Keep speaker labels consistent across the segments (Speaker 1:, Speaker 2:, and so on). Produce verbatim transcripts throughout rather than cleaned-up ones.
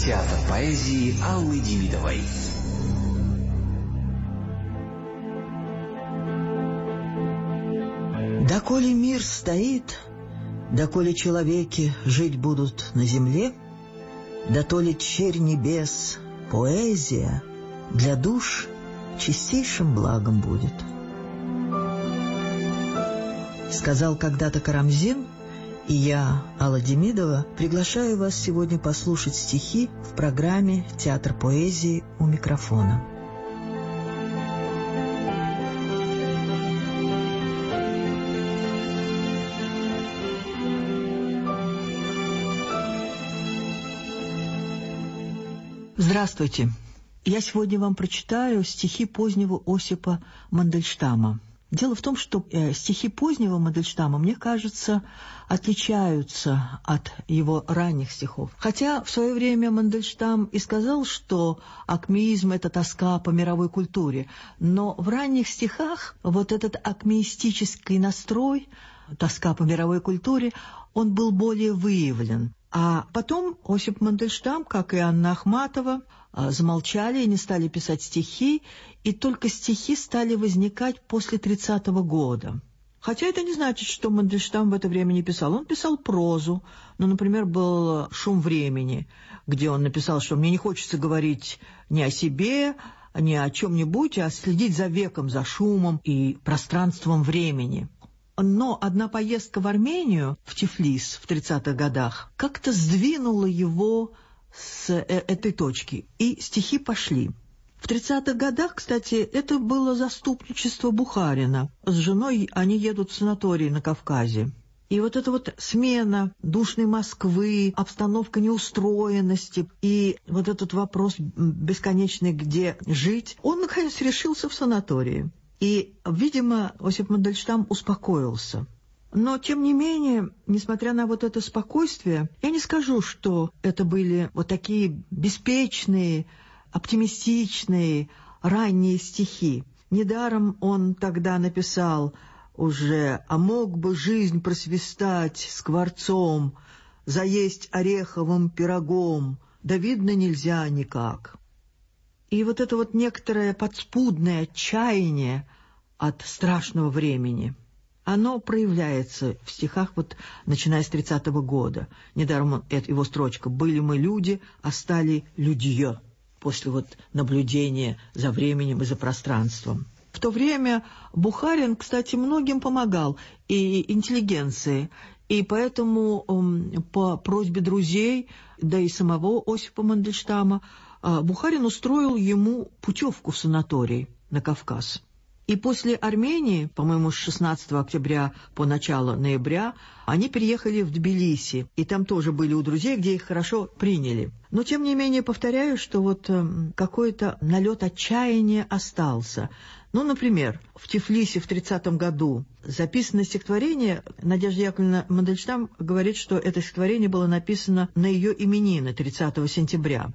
Speaker 1: Театр поэзии Аллы Демидовой.
Speaker 2: Доколе мир стоит, доколе человеки жить будут на земле, дотоле черь небес, поэзия для душ чистейшим благом будет. Сказал когда-то Карамзин, и я, Алла Демидова, приглашаю вас сегодня послушать стихи в программе «Театр поэзии» у микрофона. Здравствуйте. Я сегодня вам прочитаю стихи позднего Осипа Мандельштама. Дело в том, что э, стихи позднего Мандельштама, мне кажется, отличаются от его ранних стихов. Хотя в свое время Мандельштам и сказал, что акмеизм — это тоска по мировой культуре, но в ранних стихах вот этот акмеистический настрой, тоска по мировой культуре, он был более выявлен. А потом Осип Мандельштам, как и Анна Ахматова, замолчали и не стали писать стихи, и только стихи стали возникать после тридцатого года. Хотя это не значит, что Мандельштам в это время не писал. Он писал прозу. Ну, например, был «Шум времени», где он написал, что «мне не хочется говорить ни о себе, ни о чем-нибудь, а следить за веком, за шумом и пространством времени». Но одна поездка в Армению, в Тифлис в тридцатых годах, как-то сдвинула его с этой точки, и стихи пошли. В тридцатых годах, кстати, это было заступничество Бухарина. С женой они едут в санаторий на Кавказе. И вот эта вот смена душной Москвы, обстановка неустроенности и вот этот вопрос бесконечный, где жить, он, наконец, решился в санатории. И, видимо, Осип Мандельштам успокоился. Но, тем не менее, несмотря на вот это спокойствие, я не скажу, что это были вот такие беспечные, оптимистичные, ранние стихи. Недаром он тогда написал уже «А мог бы жизнь просвистать скворцом, заесть ореховым пирогом, да видно нельзя никак». И вот это вот некоторое подспудное отчаяние от страшного времени, оно проявляется в стихах, вот начиная с тридцатого года. Недаром он, это его строчка «Были мы люди, а стали людье», после вот наблюдения за временем и за пространством. В то время Бухарин, кстати, многим помогал, и интеллигенции, и поэтому по просьбе друзей, да и самого Осипа Мандельштама, Бухарин устроил ему путевку в санаторий на Кавказ. И после Армении, по-моему, с шестнадцатого октября по начало ноября, они переехали в Тбилиси, и там тоже были у друзей, где их хорошо приняли. Но, тем не менее, повторяю, что вот какой-то налет отчаяния остался. Ну, например, в Тифлисе в тридцатом году записано стихотворение, Надежда Яковлевна Мандельштам говорит, что это стихотворение было написано на ее именины тридцатого сентября.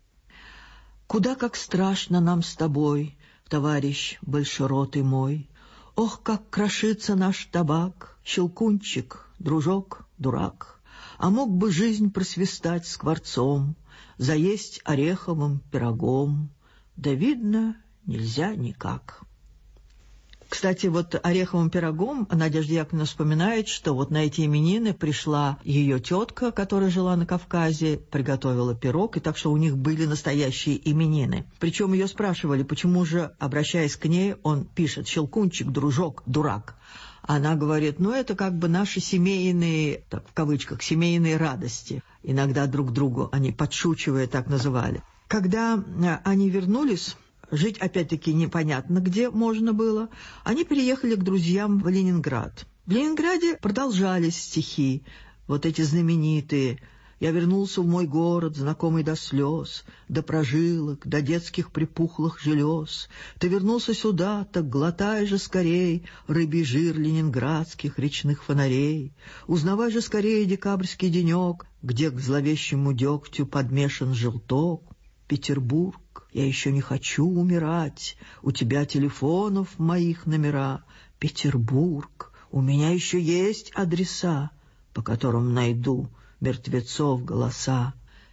Speaker 2: «Куда как страшно нам с тобой, товарищ большеротый мой! Ох, как крошится наш табак, щелкунчик, дружок, дурак! А мог бы жизнь просвистать скворцом, заесть ореховым пирогом, да видно нельзя никак». Кстати, вот ореховым пирогом Надежда Яковлевна вспоминает, что вот на эти именины пришла ее тетка, которая жила на Кавказе, приготовила пирог, и так что у них были настоящие именины. Причем ее спрашивали, почему же, обращаясь к ней, он пишет «щелкунчик, дружок, дурак». Она говорит, ну это как бы наши семейные, так, в кавычках, семейные радости. Иногда друг другу они, подшучивая, так называли. Когда они вернулись... Жить, опять-таки, непонятно, где можно было. Они переехали к друзьям в Ленинград. В Ленинграде продолжались стихи, вот эти знаменитые. «Я вернулся в мой город, знакомый до слез, до прожилок, до детских припухлых желез. Ты вернулся сюда, так глотай же скорей рыбий жир ленинградских речных фонарей. Узнавай же скорее декабрьский денек, где к зловещему дегтю подмешан желток. Петербург, я еще не хочу умирать, у тебя телефонов моих номера. Петербург, у меня еще есть адреса, по которым найду мертвецов голоса.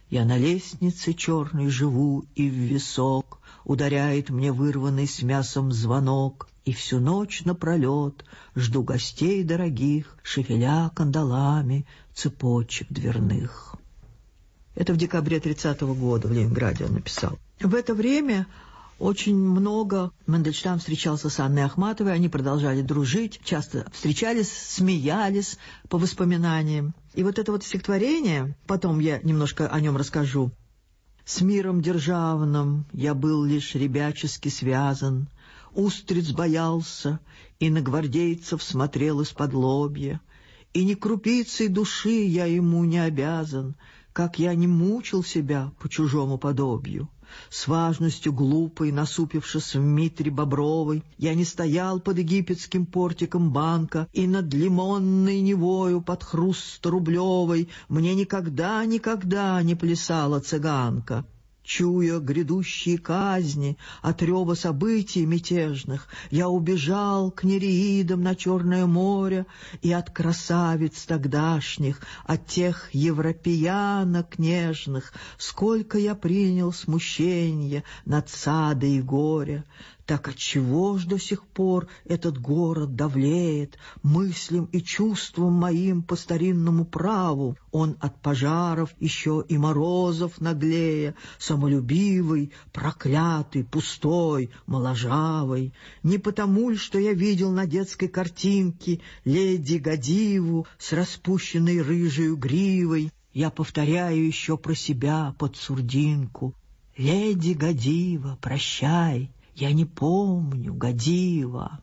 Speaker 2: Я на лестнице черной живу, и в висок ударяет мне вырванный с мясом звонок, и всю ночь напролет жду гостей дорогих, шевеля кандалами цепочек дверных. Это в декабре тридцатого года в Ленинграде он написал. В это время очень много Мандельштам встречался с Анной Ахматовой, они продолжали дружить, часто встречались, смеялись по воспоминаниям. И вот это вот стихотворение, потом я немножко о нем расскажу. «С миром державным я был лишь ребячески связан, устриц боялся и на гвардейцев смотрел из-под лобья, и ни крупицей души я ему не обязан, как я не мучил себя по чужому подобию. С важностью глупой, насупившись в митре бобровой, я не стоял под египетским портиком банка, и над лимонной Невою под хруст рублевой мне никогда-никогда не плясала цыганка. Чуя грядущие казни от рева событий мятежных, я убежал к нереидам на Черное море, и от красавиц тогдашних, от тех европеянок нежных, сколько я принял смущения, надсады и горя. Так отчего ж до сих пор этот город давлеет мыслям и чувствам моим по старинному праву? Он от пожаров еще и морозов наглее, самолюбивый, проклятый, пустой, моложавый. Не потому ли, что я видел на детской картинке леди Годиву с распущенной рыжею гривой, я повторяю еще про себя под сурдинку: «Леди Годива, прощай, я не помню, Годива».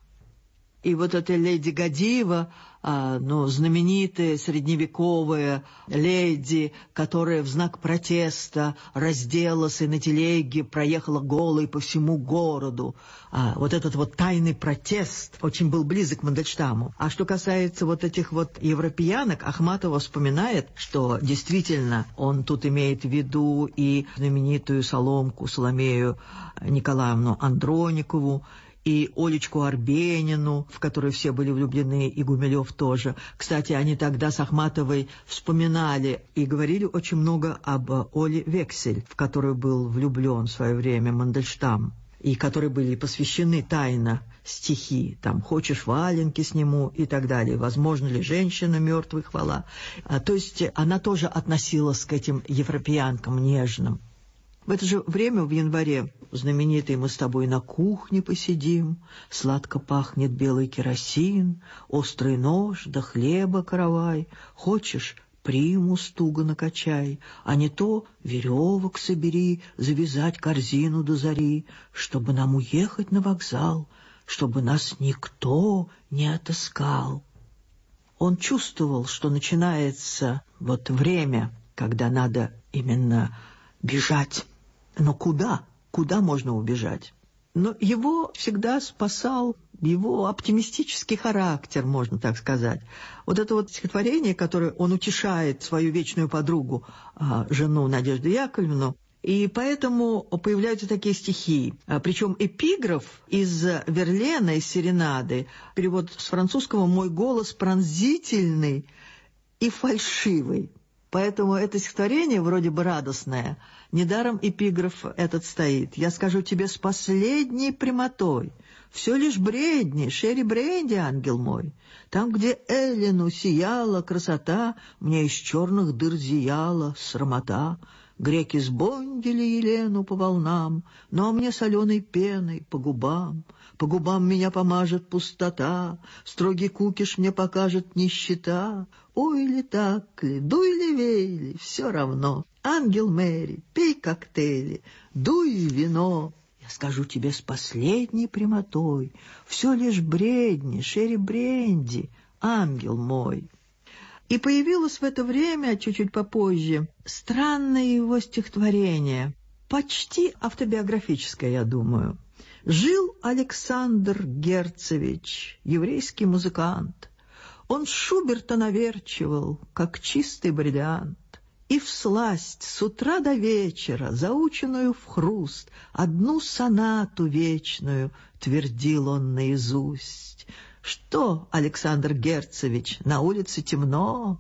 Speaker 2: И вот эта леди Годива, а, ну, знаменитая средневековая леди, которая в знак протеста разделась и на телеге проехала голой по всему городу. А, вот этот вот тайный протест очень был близок к Мандельштаму. А что касается вот этих вот европеянок, Ахматова вспоминает, что действительно он тут имеет в виду и знаменитую Соломку Соломею Николаевну Андроникову, и Олечку Арбенину, в которую все были влюблены, и Гумилев тоже. Кстати, они тогда с Ахматовой вспоминали и говорили очень много об Оле Вексель, в которую был влюблен в свое время Мандельштам, и которой были посвящены тайно стихи, там «Хочешь, валенки сниму» и так далее. «Возможно ли женщина мертвой хвала?» а, То есть она тоже относилась к этим европеянкам нежным. В это же время, в январе, знаменитый «Мы с тобой на кухне посидим», сладко пахнет белый керосин, острый нож да хлеба каравай, хочешь, примус туго накачай, а не то веревок собери, завязать корзину до зари, чтобы нам уехать на вокзал, чтобы нас никто не отыскал. Он чувствовал, что начинается вот время, когда надо именно бежать. Но куда? Куда можно убежать? Но его всегда спасал его оптимистический характер, можно так сказать. Вот это вот стихотворение, которое он утешает свою вечную подругу, жену Надежду Яковлевну, и поэтому появляются такие стихи. Причем эпиграф из Верлена, из Серенады, перевод с французского «Мой голос пронзительный и фальшивый». Поэтому это стихотворение вроде бы радостное. Недаром эпиграф этот стоит. «Я скажу тебе с последней прямотой, все лишь бредни, шерри бренди, ангел мой. Там, где Эллину сияла красота, мне из черных дыр зияла срамота. Греки сбондили Елену по волнам, но мне соленой пеной по губам. По губам меня помажет пустота, строгий кукиш мне покажет нищета. Ой ли так ли, дуй ли вей ли, все равно. Ангел Мэри, пей коктейли, дуй вино. Я скажу тебе с последней прямотой, все лишь бредни, шерри бренди, ангел мой». И появилось в это время, чуть-чуть попозже, странное его стихотворение, почти автобиографическое, я думаю. Жил Александр Герцевич, еврейский музыкант. Он Шуберта наверчивал, как чистый бриллиант, и всласть с утра до вечера, заученную в хруст, одну сонату вечную твердил он наизусть. Что, Александр Герцевич, на улице темно,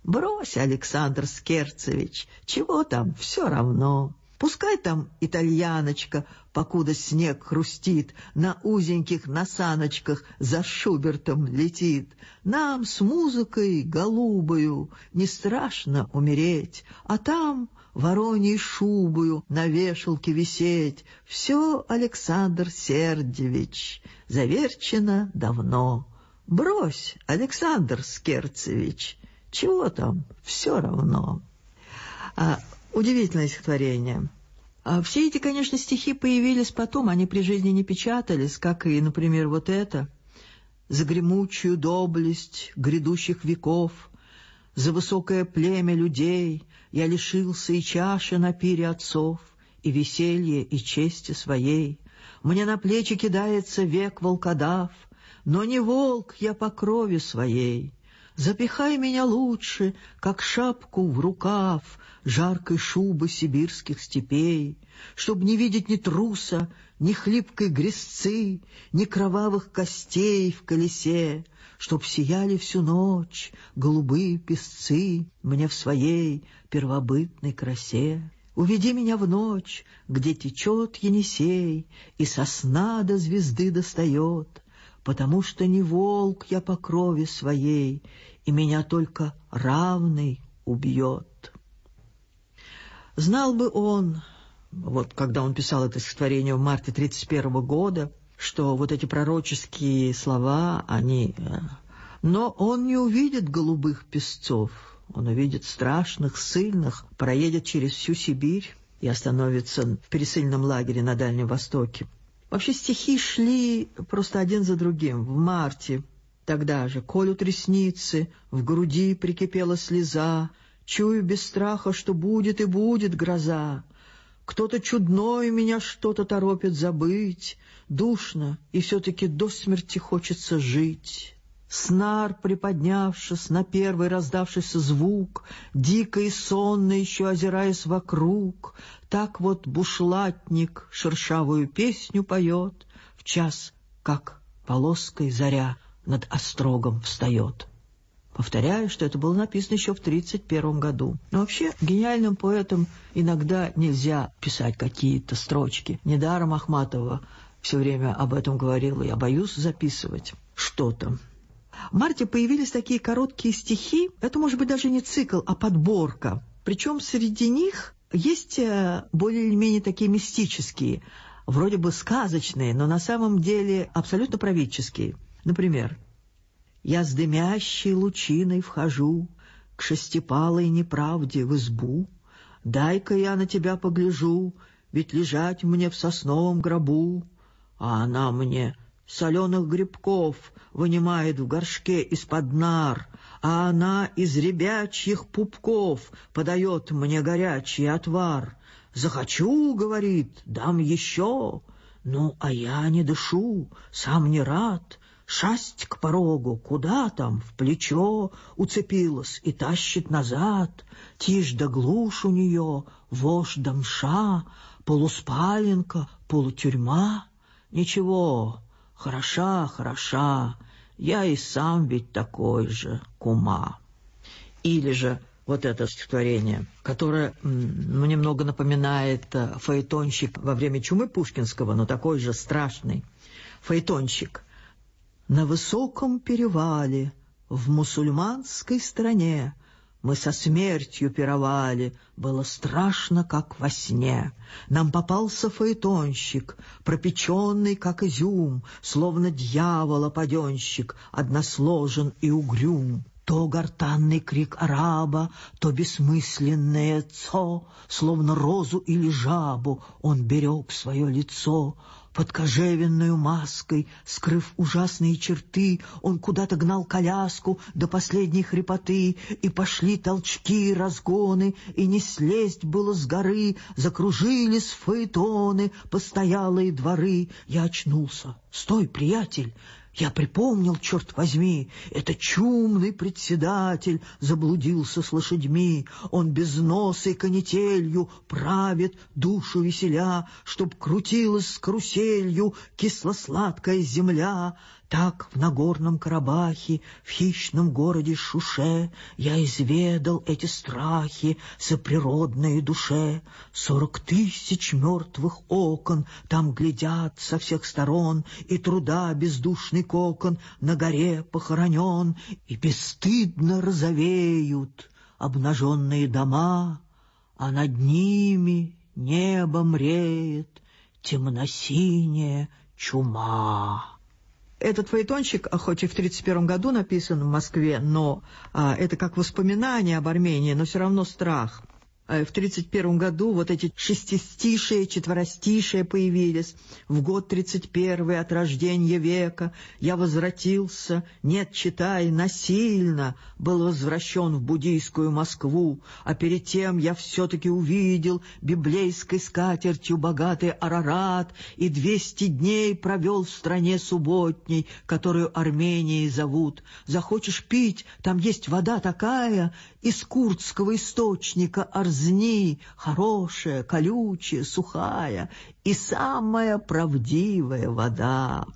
Speaker 2: Брось, Александр Скерцевич, чего там, все равно. Пускай там итальяночка, покуда снег хрустит, на узеньких носаночках за Шубертом летит. Нам с музыкой голубою не страшно умереть, а там вороньей шубою на вешалке висеть. Все, Александр Сердьевич, заверчено давно. Брось, Александр Скерцевич, чего там, все равно. А, удивительное стихотворение. А все эти, конечно, стихи появились потом, они при жизни не печатались, как и, например, вот это. «За гремучую доблесть грядущих веков, за высокое племя людей я лишился и чаши на пире отцов, и веселья, и чести своей. Мне на плечи кидается век волкодав, но не волк я по крови своей. Запихай меня лучше, как шапку в рукав жаркой шубы сибирских степей, чтоб не видеть ни труса, ни хлипкой грязцы, ни кровавых костей в колесе, чтоб сияли всю ночь голубые песцы мне в своей первобытной красе. Уведи меня в ночь, где течет Енисей и сосна до звезды достает, потому что не волк я по крови своей, и меня только равный убьет». Знал бы он, вот когда он писал это стихотворение в марте тридцать первого года, что вот эти пророческие слова, они... Но он не увидит голубых песцов, он увидит страшных, ссыльных, проедет через всю Сибирь и остановится в пересыльном лагере на Дальнем Востоке. Вообще стихи шли просто один за другим. В марте тогда же колют ресницы, в груди прикипела слеза, чую без страха, что будет и будет гроза. Кто-то чудной меня что-то торопит забыть, душно, и все-таки до смерти хочется жить. Снар, приподнявшись на первый раздавшийся звук, дико и сонно еще озираясь вокруг, так вот бушлатник шершавую песню поет, в час, как полоской заря над острогом встает. Повторяю, что это было написано еще в тридцать первом году. Но вообще гениальным поэтам иногда нельзя писать какие-то строчки. Недаром Ахматова все время об этом говорила. Я боюсь записывать что-то. В марте появились такие короткие стихи. Это может быть даже не цикл, а подборка. Причем среди них есть более или менее такие мистические, вроде бы сказочные, но на самом деле абсолютно правительские. Например: «Я с дымящей лучиной вхожу к шестипалой неправде в избу. Дай-ка я на тебя погляжу, ведь лежать мне в сосновом гробу». А она мне соленых грибков вынимает в горшке из-под нар, а она из ребячьих пупков подает мне горячий отвар. «Захочу, — говорит, — дам еще». Ну, а я не дышу, сам не рад. Шасть к порогу, куда там, в плечо уцепилась и тащит назад. Тишь да глушь у нее, вошь да мша, полуспаленка, полутюрьма. Ничего, хороша, хороша, я и сам ведь такой же, кума. Или же вот это стихотворение, которое ну, немного напоминает фаэтонщик во время чумы пушкинского, но такой же страшный фаэтонщик. «На высоком перевале в мусульманской стране мы со смертью пировали, было страшно, как во сне. Нам попался фаэтонщик, пропеченный, как изюм, словно дьявола-паденщик, односложен и угрюм. То гортанный крик араба, то бессмысленное цо, словно розу или жабу он берег свое лицо. Под кожевенную маской, скрыв ужасные черты, он куда-то гнал коляску до последней хрипоты, и пошли толчки и разгоны, и не слезть было с горы, закружились фаэтоны, постоялые дворы. Я очнулся. «Стой, приятель!» Я припомнил, черт возьми, это чумный председатель заблудился с лошадьми. Он без носа и канителью правит, душу веселя, чтоб крутилась с каруселью кисло-сладкая земля. Так в Нагорном Карабахе, в хищном городе Шуше я изведал эти страхи соприродной душе. Сорок тысяч мертвых окон там глядят со всех сторон, и труда бездушный кокон на горе похоронен, и бесстыдно розовеют обнаженные дома, а над ними небо мреет темно-синяя чума. Этот фаэтончик, хоть и в тридцать первом году написан в Москве, но а, это как воспоминание об Армении, но все равно страх. А в тридцать первом году вот эти шестистишие, четверостишие появились. В год тридцать первый от рождения века я возвратился, нет, читай, насильно был возвращен в буддийскую Москву, а перед тем я все-таки увидел библейской скатертью богатый Арарат и двести дней провел в стране субботней, которую Арменией зовут. Захочешь пить, там есть вода такая, из курдского источника Арзни, хорошая, колючая, сухая и самая правдивая вода.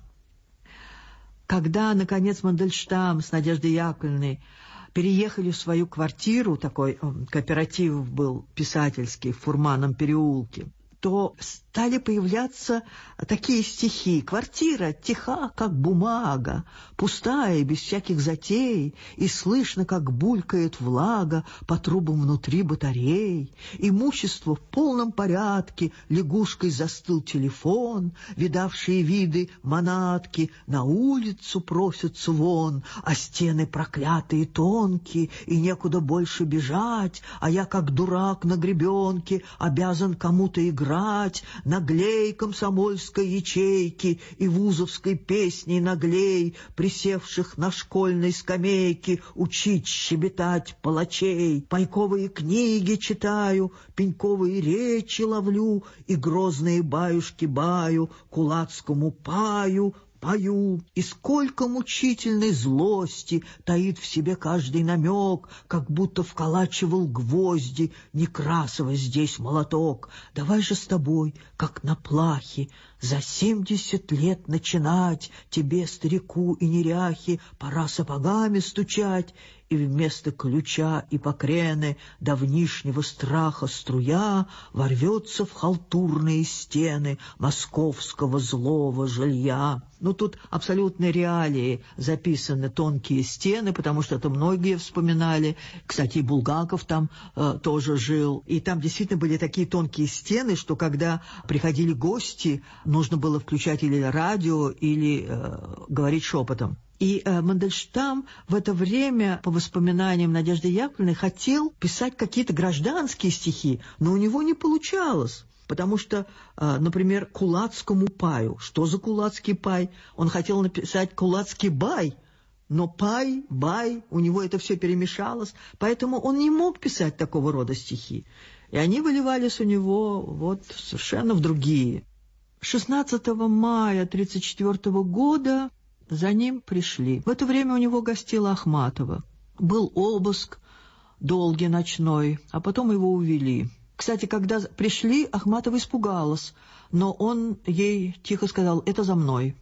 Speaker 2: Когда, наконец, Мандельштам с Надеждой Яковлевной переехали в свою квартиру, такой кооператив был писательский в Фурманном переулке, то стали появляться такие стихи. Квартира тиха, как бумага, пустая, без всяких затей, и слышно, как булькает влага по трубам внутри батарей. Имущество в полном порядке, лягушкой застыл телефон, видавшие виды манатки на улицу просятся вон, а стены проклятые тонкие, и некуда больше бежать, а я, как дурак на гребенке, обязан кому-то играть, наглей комсомольской ячейки и вузовской песней наглей, присевших на школьной скамейке, учить щебетать палачей. Пайковые книги читаю, пеньковые речи ловлю и грозные баюшки баю, кулацкому паю пою, и сколько мучительной злости таит в себе каждый намек, как будто вколачивал гвозди Некрасова здесь молоток. Давай же с тобой, как на плахе, за семьдесят лет начинать, тебе, старику и неряхе, пора сапогами стучать, и вместо ключа и покрены давнишнего страха струя ворвется в халтурные стены московского злого жилья. Ну, тут абсолютно реалии записаны тонкие стены, потому что это многие вспоминали. Кстати, и Булгаков там э, тоже жил. И там действительно были такие тонкие стены, что когда приходили гости, нужно было включать или радио, или э, говорить шепотом. И э, Мандельштам в это время, по воспоминаниям Надежды Яковлевны, хотел писать какие-то гражданские стихи, но у него не получалось. Потому что, э, например, кулацкому паю. Что за кулацкий пай? Он хотел написать кулацкий бай, но пай, бай, у него это все перемешалось, поэтому он не мог писать такого рода стихи. И они выливались у него вот совершенно в другие. шестнадцатого мая тысяча девятьсот тридцать четвёртого года за ним пришли. В это время у него гостила Ахматова. Был обыск долгий, ночной, а потом его увели. Кстати, когда пришли, Ахматова испугалась, но он ей тихо сказал: «Это за мной».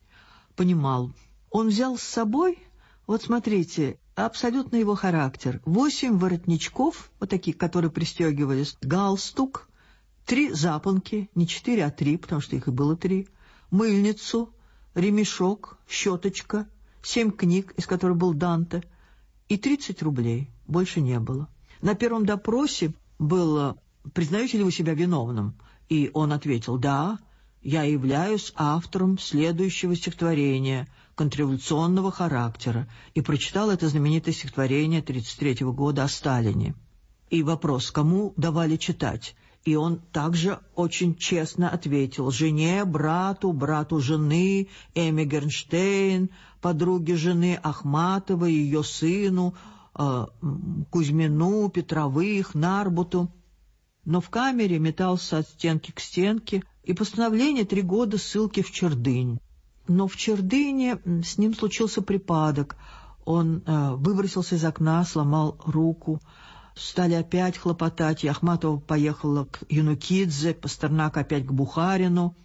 Speaker 2: Понимал. Он взял с собой, вот смотрите, абсолютно его характер. Восемь воротничков, вот такие, которые пристегивались, галстук, три запонки, не четыре, а три, потому что их и было три, мыльницу, ремешок, щеточка, семь книг, из которых был Данте, и тридцать рублей. Больше не было. На первом допросе было: «Признаете ли вы себя виновным?» И он ответил: «Да, я являюсь автором следующего стихотворения контрреволюционного характера», и прочитал это знаменитое стихотворение тридцать третьего года о Сталине. И вопрос: кому давали читать? И он также очень честно ответил: жене, брату, брату жены, Эми Гернштейн, подруге жены Ахматовой, ее сыну, э, Кузьмину, Петровых, Нарбуту. Но в камере метался от стенки к стенке, и постановление три года ссылки в Чердынь. Но в Чердыне с ним случился припадок. Он э, выбросился из окна, сломал руку. Стали опять хлопотать, и Ахматова поехала к Янукидзе, Пастернак опять к Бухарину.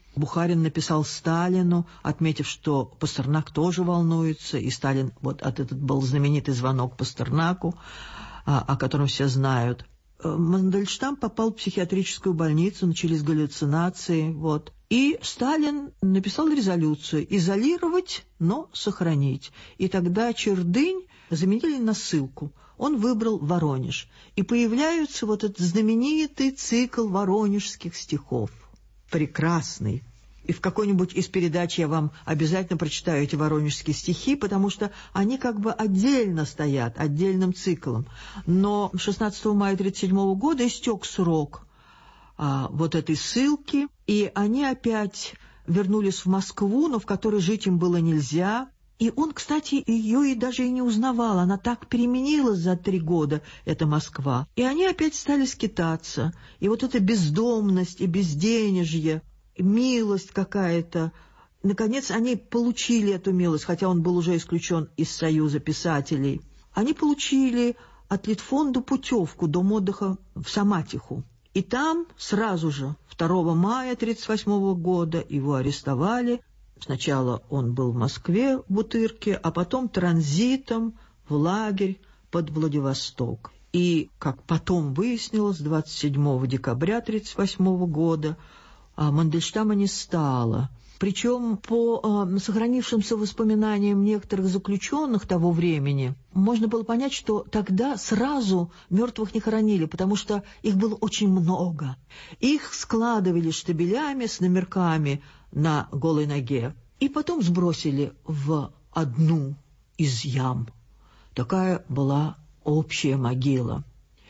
Speaker 2: Бухарин написал Сталину, отметив, что Пастернак тоже волнуется, и Сталин, вот этот был знаменитый звонок Пастернаку, о котором все знают. Мандельштам попал в психиатрическую больницу, начались галлюцинации, вот. И Сталин написал резолюцию «изолировать, но сохранить». И тогда Чердынь заменили на ссылку. Он выбрал Воронеж. И появляется вот этот знаменитый цикл воронежских стихов. Прекрасный. И в какой-нибудь из передач я вам обязательно прочитаю эти воронежские стихи, потому что они как бы отдельно стоят, отдельным циклом. Но шестнадцатого мая тысяча девятьсот тридцать седьмого года истек срок а, вот этой ссылки, и они опять вернулись в Москву, но в которой жить им было нельзя. И он, кстати, ее и даже и не узнавал. Она так переменилась за три года, эта Москва. И они опять стали скитаться. И вот эта бездомность и безденежье, милость какая-то. Наконец, они получили эту милость, хотя он был уже исключен из Союза писателей. Они получили от Литфонда путевку дом отдыха в Саматиху. И там сразу же, второго мая тысяча девятьсот тридцать восьмого года, его арестовали. Сначала он был в Москве, в Бутырке, а потом транзитом в лагерь под Владивосток. И, как потом выяснилось, двадцать седьмого декабря тысяча девятьсот тридцать восьмого года Мандельштама не стало. Причем по э, сохранившимся воспоминаниям некоторых заключенных того времени можно было понять, что тогда сразу мертвых не хоронили, потому что их было очень много. Их складывали штабелями с номерками на голой ноге и потом сбросили в одну из ям. Такая была общая могила.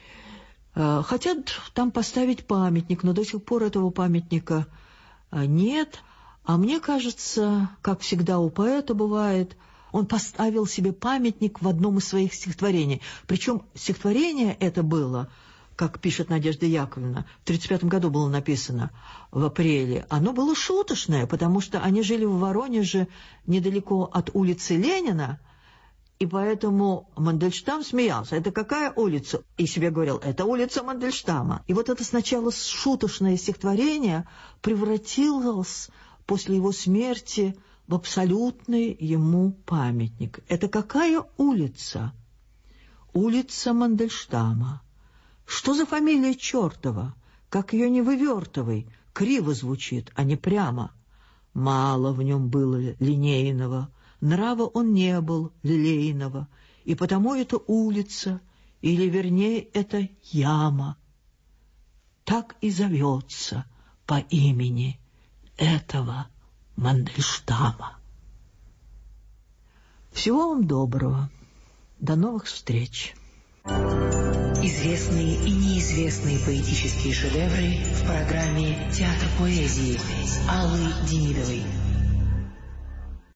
Speaker 2: Э, хотят там поставить памятник, но до сих пор этого памятника э, нет. А мне кажется, как всегда у поэта бывает, он поставил себе памятник в одном из своих стихотворений. Причем стихотворение это было, как пишет Надежда Яковлевна, в тридцать пятом году было написано, в апреле. Оно было шуточное, потому что они жили в Воронеже недалеко от улицы Ленина, и поэтому Мандельштам смеялся. Это какая улица? И себе говорил, это улица Мандельштама. И вот это сначала шуточное стихотворение превратилось после его смерти в абсолютный ему памятник. Это какая улица? Улица Мандельштама. Что за фамилия чертова? Как ее не вывертывай, криво звучит, а не прямо. Мало в нем было линейного, нрава он не был лилейного, и потому это улица, или вернее это яма. Так и зовется по имени этого Мандельштама. Всего вам доброго. До новых встреч.
Speaker 1: Известные и неизвестные поэтические шедевры в программе «Театр поэзии» Аллы Демидовой.